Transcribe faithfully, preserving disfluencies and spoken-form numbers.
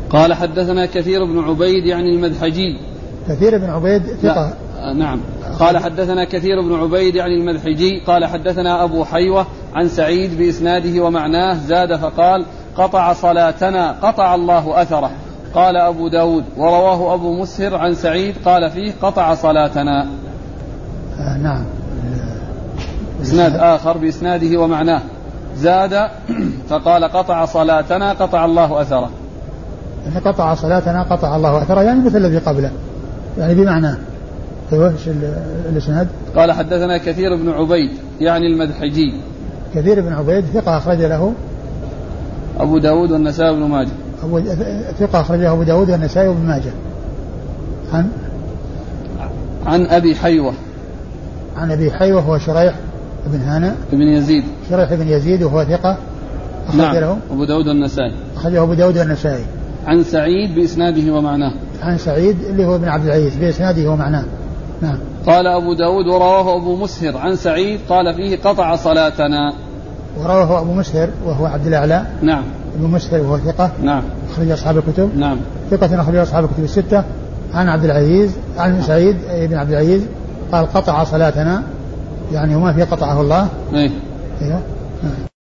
قال حدثنا كثير بن عبيد يعني المذحجي. كثير بن عبيد ثقة. نعم. قال حدثنا كثير بن عبيد يعني المذحجي قال حدثنا أبو حيوة عن سعيد بإسناده ومعناه زاد فقال قطع صلاتنا قطع الله أثره. قال أبو داود ورواه أبو مسهر عن سعيد قال فيه قطع صلاتنا. آه نعم. إسناد آخر بإسناده ومعناه زاد فقال قطع صلاتنا قطع الله أثره. يعني قطع صلاتنا قطع الله أثره يعني مثل الذي قبله يعني بمعناه. ايش الاسناد؟ قال حدثنا كثير بن عبيد يعني المذحجي. كثير بن عبيد ثقة أخرج له أبو داود والنسائي وابن ماجه. أبو ثقة أخرج له أبو داود والنسائي وابن ماجه. عن عن أبي حيوة. عن أبي حيوة هو شريح بن هانئ بن يزيد. شريح بن يزيد وهو ثقة أخرج نعم. له أبو داود والنسائي. أخرجه أبو داود والنسائي. عن سعيد بإسناده ومعناه. عن سعيد اللي هو ابن عبد العزيز بإسناده ومعناه. نعم. قال أبو داود ورواه أبو مسهر عن سعيد قال فيه قطع صلاتنا. ورواه أبو مسهر وهو عبد الأعلى. نعم. أبو مسهر وهو ثقة. نعم. أخرج أصحاب الكتب. نعم. ثقة أخرج أصحاب الكتب الستة. عن عبد العزيز عن سعيد بن عبد العزيز قال قطع صلاتنا يعني وما في قطعه الله. إيه. إيه.